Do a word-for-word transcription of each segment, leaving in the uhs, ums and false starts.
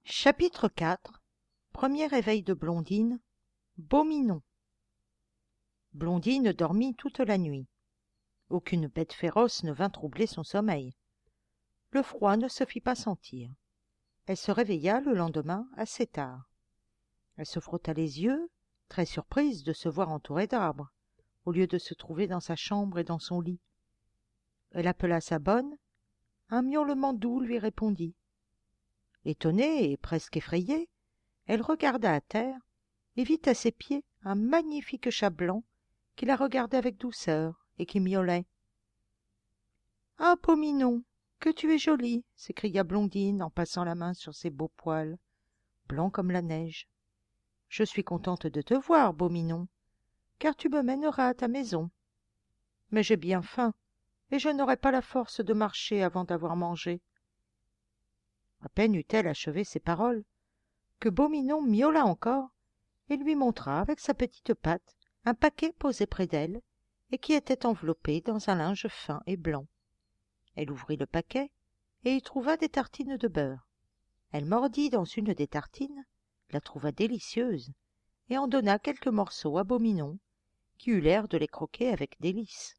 Chapitre quatre. Premier réveil de Blondine. Beau Minon. Blondine dormit toute la nuit. Aucune bête féroce ne vint troubler son sommeil. Le froid ne se fit pas sentir. Elle se réveilla le lendemain assez tard. Elle se frotta les yeux, très surprise de se voir entourée d'arbres, au lieu de se trouver dans sa chambre et dans son lit. Elle appela sa bonne. Un miaulement doux lui répondit. Étonnée et presque effrayée, elle regarda à terre et vit à ses pieds un magnifique chat blanc qui la regardait avec douceur et qui miaulait. « Ah, beau Minon, que tu es joli !» s'écria Blondine en passant la main sur ses beaux poils, blancs comme la neige. « Je suis contente de te voir, beau Minon, car tu me mèneras à ta maison. Mais j'ai bien faim et je n'aurai pas la force de marcher avant d'avoir mangé. » À peine eut-elle achevé ces paroles que Beau Minon miaula encore et lui montra avec sa petite patte un paquet posé près d'elle et qui était enveloppé dans un linge fin et blanc. Elle ouvrit le paquet et y trouva des tartines de beurre. Elle mordit dans une des tartines, la trouva délicieuse et en donna quelques morceaux à Beau Minon, qui eut l'air de les croquer avec délice.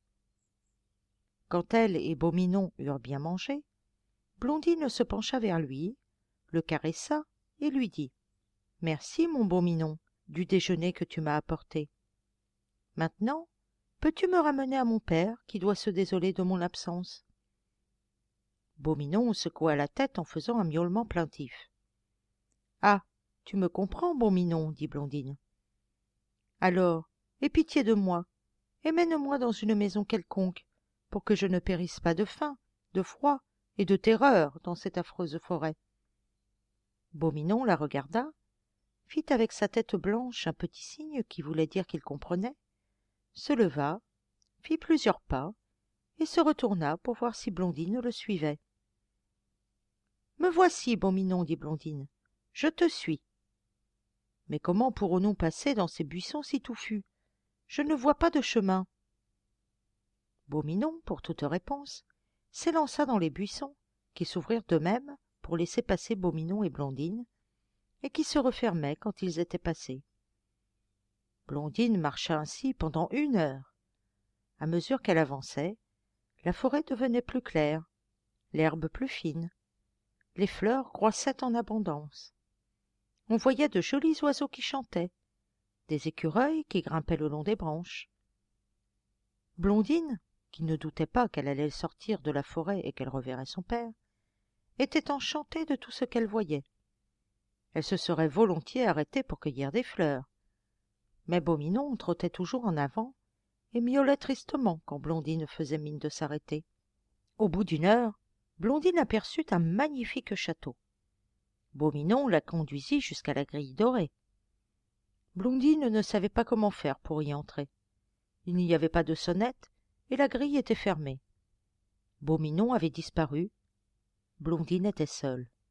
Quand elle et Beau Minon eurent bien mangé, Blondine se pencha vers lui, le caressa et lui dit « Merci, mon beau Minon, du déjeuner que tu m'as apporté. Maintenant, peux-tu me ramener à mon père qui doit se désoler de mon absence ?» Beau Minon secoua la tête en faisant un miaulement plaintif. « Ah, tu me comprends, Beau Minon, dit Blondine. Alors, aie pitié de moi et mène-moi dans une maison quelconque pour que je ne périsse pas de faim, de froid et de terreur dans cette affreuse forêt. » Beau Minon la regarda, fit avec sa tête blanche un petit signe qui voulait dire qu'il comprenait, se leva, fit plusieurs pas et se retourna pour voir si Blondine le suivait. « Me voici, Beau Minon, dit Blondine, je te suis. Mais comment pourrons-nous passer dans ces buissons si touffus? Je ne vois pas de chemin. » Beau Minon, pour toute réponse, s'élança dans les buissons qui s'ouvrirent d'eux-mêmes pour laisser passer Beau Minon et Blondine, et qui se refermaient quand ils étaient passés. Blondine marcha ainsi pendant une heure. À mesure qu'elle avançait, la forêt devenait plus claire, l'herbe plus fine, les fleurs croissaient en abondance. On voyait de jolis oiseaux qui chantaient, des écureuils qui grimpaient le long des branches. Blondine, qui ne doutait pas qu'elle allait sortir de la forêt et qu'elle reverrait son père, était enchantée de tout ce qu'elle voyait. Elle se serait volontiers arrêtée pour cueillir des fleurs. Mais Beau Minon trottait toujours en avant et miaulait tristement quand Blondine faisait mine de s'arrêter. Au bout d'une heure, Blondine aperçut un magnifique château. Beau Minon la conduisit jusqu'à la grille dorée. Blondine ne savait pas comment faire pour y entrer. Il n'y avait pas de sonnette et la grille était fermée. Beau Minon avait disparu. Blondine était seule.